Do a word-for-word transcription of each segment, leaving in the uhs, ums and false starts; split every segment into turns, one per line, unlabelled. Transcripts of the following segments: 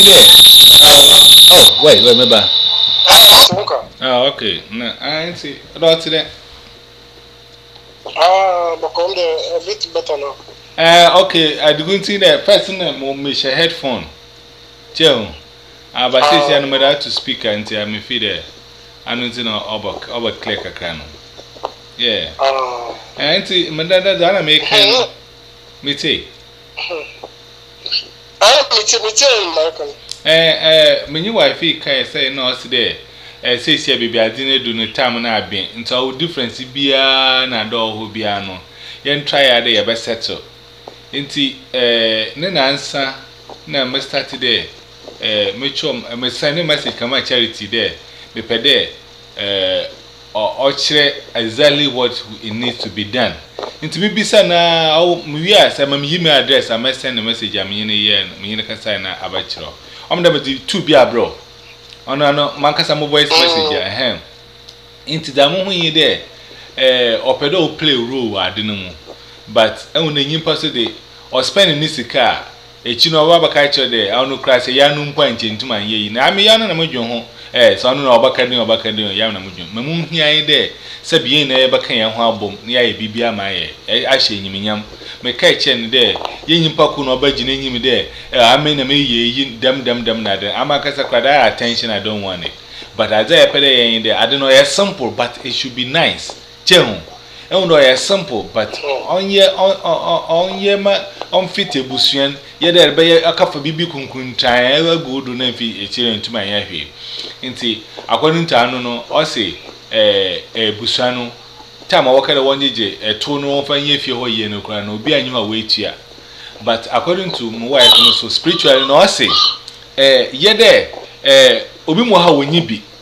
Oh, wait, wait, remember.
Ah, Tunka.
Oh, okay. No, I see. What's that?
Ah, but come there a bit better now.
Uh, okay, I didn't see that person me share headphone. Joe. Ah, but since
Ah,
I'm not to speak until I'm feed there. I don't know about over click a can. Yeah.
ah.
And see, Madame Dana make me take.
Ah, me too, me too, American.
Eh, eh, my new wife can say no today. Eh, say she baby, I didn't do no time na been. Into our difference be na door who be ano. Yen try a day a best settle. Inti, eh, Nana answer, na must start today. Eh, me chum, me send a message come my charity there. Me pede, eh, or or exactly what it needs to be done. Into me be sana, oh, me yes, I'm email address. I must send a message. I'm in a year, me in a casana abachro. I'm never do two be a bro. Oh no, no, man, cause I'm a voice message. Ahem. Into the moment you there, eh, or pedo play role, I don't know. But I want to person day or spending this car. A chino rubber catcher there, I don't know, crash a yanum point into my ye. I mean, Yana Mujon, eh, so I don't know about Candy or Bacadino, Yana Mujon. Mamoon here, there, Sabian, ever can harbor near a bibia my ashy yam. Me catch and there, yin pacu no budging him there. I mean, a me dem dem dem nada. I'm a casa attention, I don't want it. But as I put it in there, I don't know, it's simple, but it should be nice. Chehun. I don't know, it's simple, but on ye on on ye ma on fit a busian, yet there be a cup of bibi kunkun try ever good to nefi a children to my happy. Inti, according to Anono, or say, eh, a busano. Time I walk at one day, a tone of a year for ye no crown, no be a new away here. But according to my wife, so spiritual, no, I say, eh, ye there, eh, Obimuha when ye be,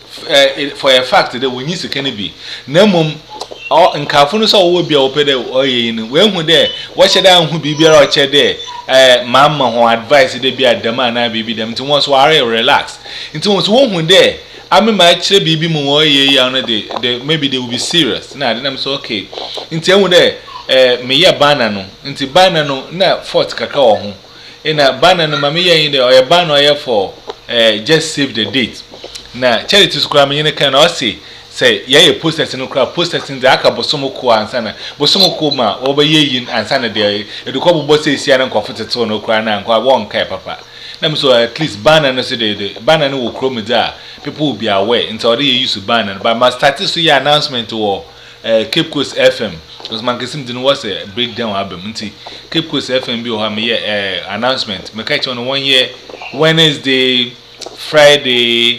eh, for a fact that when you can be, no mum. Oh, and Carfunus will be open or in when who there, what should I who be or chair there? Eh, Mamma, who advised they be at the man, I be them to once worry or relax. Into once one who there. I mean, my actually be more ye on a day, maybe they will be serious. Now, then I'm so okay. Into one there, eh, me ya banano, into banano, na fort cacao home. In a banana, mamma in there, or a ban or for eh, just save the date. Now, charities cramming in a can or say. Say, yea, posters in the crowd, posters in the Aka Bosomoku and Sana, Bosomokuma, over ye and Sana day, the couple bosses here and comforted so no crown and quite one care, papa. Let so at least banner no say the banner will chrome there. People will be aware until they use to banner. But my status to your announcement to Cape Coast F M. Because my cousin didn't was a breakdown album. Cape Coast F M be or have me announcement. Me catch on one year, Wednesday, Friday,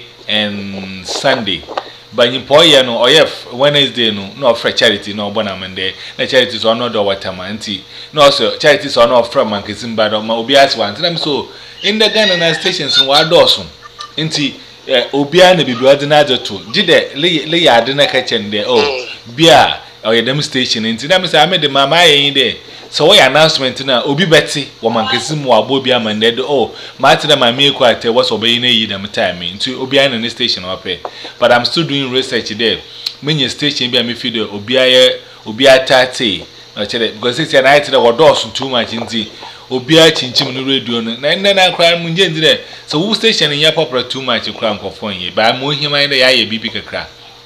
and Sunday. But in Poya no or if Wednesday no no for charity no bonamende na charities or no do watamanti no also charities or no from mankesim bad ma obi as one them so in the Ghana stations no adosun nti obi a na bibi ordinary to gide le ya ade na ka chende oh bia or dem station nti them say am de mama yin there so we announcement na obi beti wo mankesim wo abobi amande oh ma ati na mama ekwate was obey na yi dem time nti obi a na station wape. But I'm still doing research there. Many station be a me feed obi aye obi atati because it's a night that was dose too much nti obi a chinchim no radio no na na na kra mu nje ndi there so who station in ya popular too much kra nkofon ye ba mo hima there ya ye bibi kakra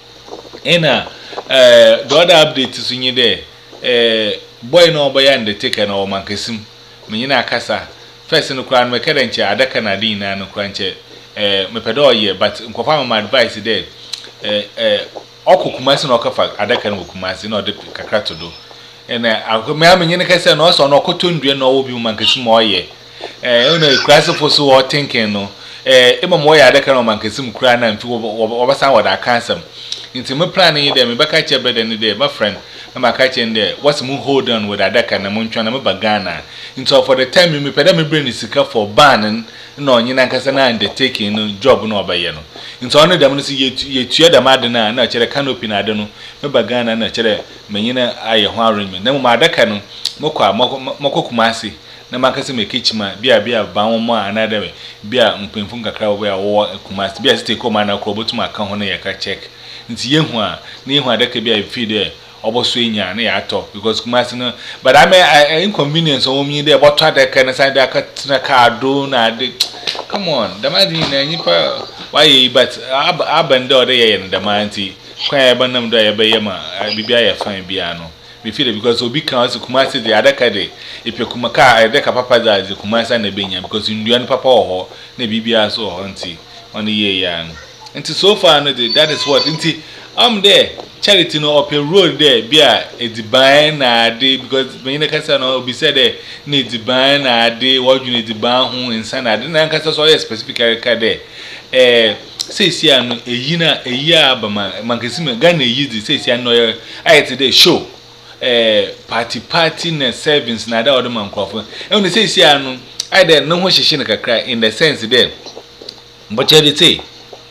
ena eh the other update so nyi there eh boy no obo ya undertaker na o mankesim me nyina akasa first no kra no mekere nche adaka na din na no kra nche eh me pedo ye but nkofa my advice there eh eh okukumasi na okafa adaka na okukumasi na ode kakra to do ena me am nyine kase na oso na okotondue na obi mankasi mo ye eh una krase for so what thinking no eh ema mo ya adaka na mankasi mu kra na mfi obasan wada kansam nti me plan yi there me baka che brother ni there my friend na maka che there what's mu hold on with adaka na mo ntwa na me bagana nti for the time me peda me brain sika for ban no nyina nkasa na undertaking no job no obaye no nti ono dem no si yetua dem ade na na chere canopy na ade no me bagana na chere menyina aye ho arrangement na mo adaka no mokwa mokokumasi na makase me kichima bia bia ba mo another way bia mpemfu kakra wo ya wo kumasi bia stay come na kro botum aka ho na ya ka check nti yehu a na yehu adaka bia feed oboso enya na ya ato because kumasi no but I mean inconvenience o mi dey but adaka na side aka na ka do na ade come on, the man in Nipa, why, but Abando, they and the manti, quite abandon the Abayama, I be a fine piano. We feel it because we can't Kumasi the other day. If you come a car, I deck a papa that is Kumasa and the Benya because you do papa or maybe be as or auntie on the year young. And so far, that is what, auntie, I'm there. Charity no up a road there, be a divine a day because when the castle be said there, need divine a day, what you need to buy home and send. I didn't cast so specific character there. Eh, says here, a year, a year, but my Mancasima Ghana used says here, no, I today show. Eh, party party and servants, neither other man Crawford. And they say, see, I don't know what she shouldn't cry in the sense there. But you say,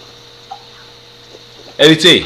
Edith.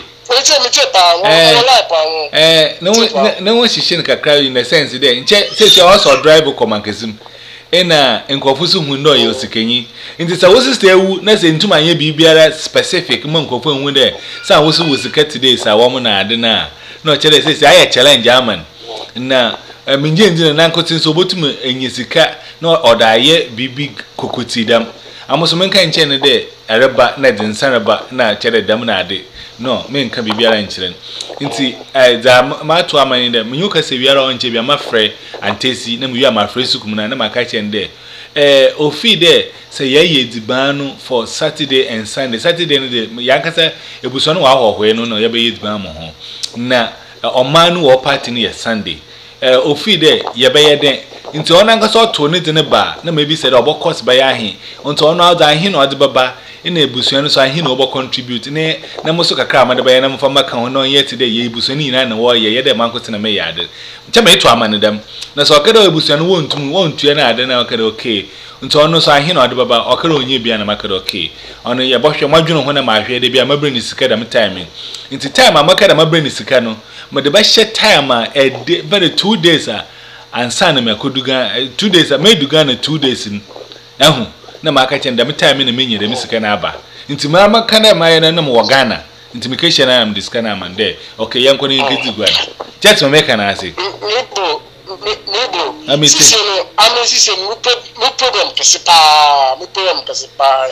Eh, no one, no one she shouldn't cry in the sense there. Says you also drive a commandism. And a in Confucius who know you sickeny. In this, I was still not into my be specific monk of when there. Some was who was a cat today, so a woman I don't know. No, Chile says I challenge German. Now, I mean, James and Uncle since Obotum and Yesica, no, or die be big cocotti dam. I must make a channel there, a rubber, net and sanaba, now cheddar damanade. No, men can be bearing children. Inti, I my two are in them. You can say we are on Jabia, my friend, and Tessie, and we are my friend Sukumana, and my kitchen there. Eh, or feed there, say ye the ban for Saturday and Sunday. Saturday and the Yankasa, it was on our way, no, no, you be it bamo. Na o manu o party near Sunday. Eh o fi de ye be ye den. Nti ona nka so to ne de ne ba na maybe said obo course by ahin. Nti ona oda ahin no ade baba ina ebusuan no so ahin no obo contribute ne na mo so kakra ma de ba ye na mo fa maka ho no yet de ye ebusuan ni na na wo ye ye de man kote na me ya de. Nti ma eto amane dem. Na so kada ebusuan no wontum wontua na ade na kada okay. Nti ono so ahin no ade baba okara onye bia na makada okay. Ono ye bohwe madwunu ho na ma hwe de bia mabre ni sika da me time. Nti time amaka da mabre ni sika no me de ba hye time a e very two days a ansa na me koduga two days a me duga na two days n ehu na maka chen da me time na me nyere me sika na aba nti ma maka na ma ye na mo Ghana nti me keshe na am diska na man there okay yanko ni ngezi gwa just me make na ase
nebo nebo
ami
sisi no ami sisi no mo problem pesipa mo problem pesipa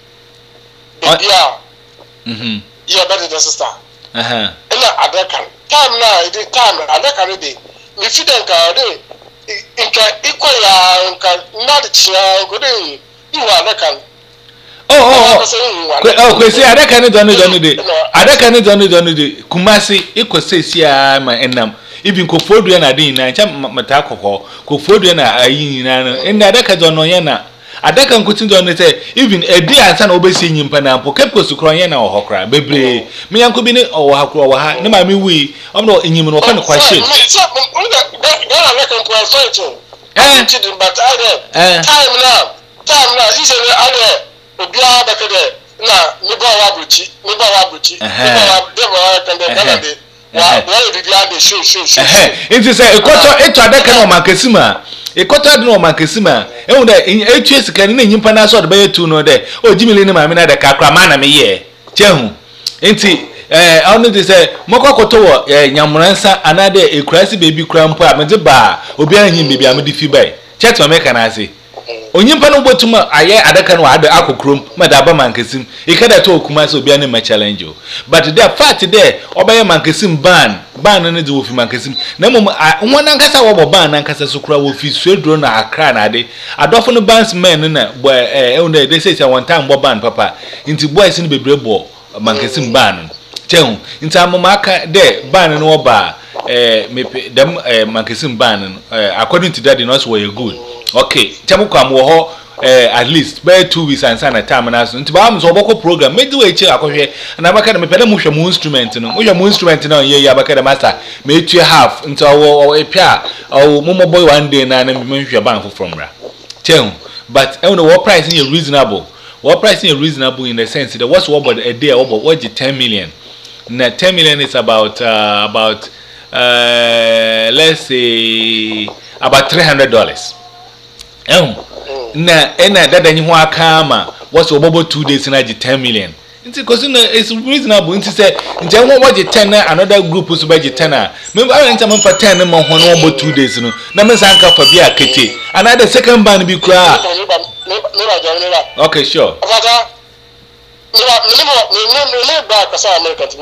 bia
mhm
yeah that is the sister
aha
ina adakan time na ide time adakan ide mi fidan ka de inka iko ya inka na de chia go de iwa adakan
oh oh oh oh kwesi adakan ne don don de adakan ne don don de Kumasi iko sesi a ma enam even kofodu na de na ncha mata kokko kofodu na ayi na no enda adaka don no ye na adaka nkutin don ne say even a day ansa na obesi nyimpa na mpo kepko sukro ye na ohokra bebre me yanko bi ne owo hakro owo ha ne ma me wi omno enyim no fa ne kwashe eh
but I time now time now you say I obia adaka de na me ba wa bruchi me ba wa bruchi me ba wa de ba kan de kana de wa wa bibia de show show show
eh it is a ekoto eto adaka na makasima ekoto de no makasima ehun de etu esika ne nyimpa na so de ba yetu no de o jimile ne ma me na de kakra ma na me ye chehu enti eh onu de say mokokoto wo nyamuransa anade ekurasi baby kura mpo a me de ba obi anyim baby am de fi bai chet ma me kana ase onyimpa no botuma aye adaka no ade akokrom madaba mankesim ikada to Kumasi obi ane ma challenge but the fact there obeye mankesim ban ban no de wofi mankesim na mom wona nkasa wo ban na nkasa so kura wofi suedro na akra na ade adofo no bans men na boy eh e dey say say one time bo ban papa nti boys no bebre bo mankesim ban chehu nti amoma aka there ban no oba eh me dem mankesim ban according to that no so were good okay chamuko am wo ho eh at least by two weeks and sana time na so nti ba am so oboko program me di we chi akohwe na baka na me pede mu hwe mu instrument no mo hwe mu instrument na ye ya baka da master me two half nti o epia o mo boy one day na na me hwe ban for from ra chen but e no what price is reasonable what price is reasonable in the sense that what's what about a day what what ten million na ten million is about uh, about uh let's say about three hundred dollars eh na ena dada nyi ho aka ma what's obobo two days na ten million nti cause no it's reasonable nti say nti won wo ten na another group so ba ten na me ba nti man fa ten na mo ho no obo two days no na me san ka fa bi akete another second band bi kura
ne ba jọ ne ba.
Okay, sure.
Afaka ne ba ne mo ne ne ne ba kasa America.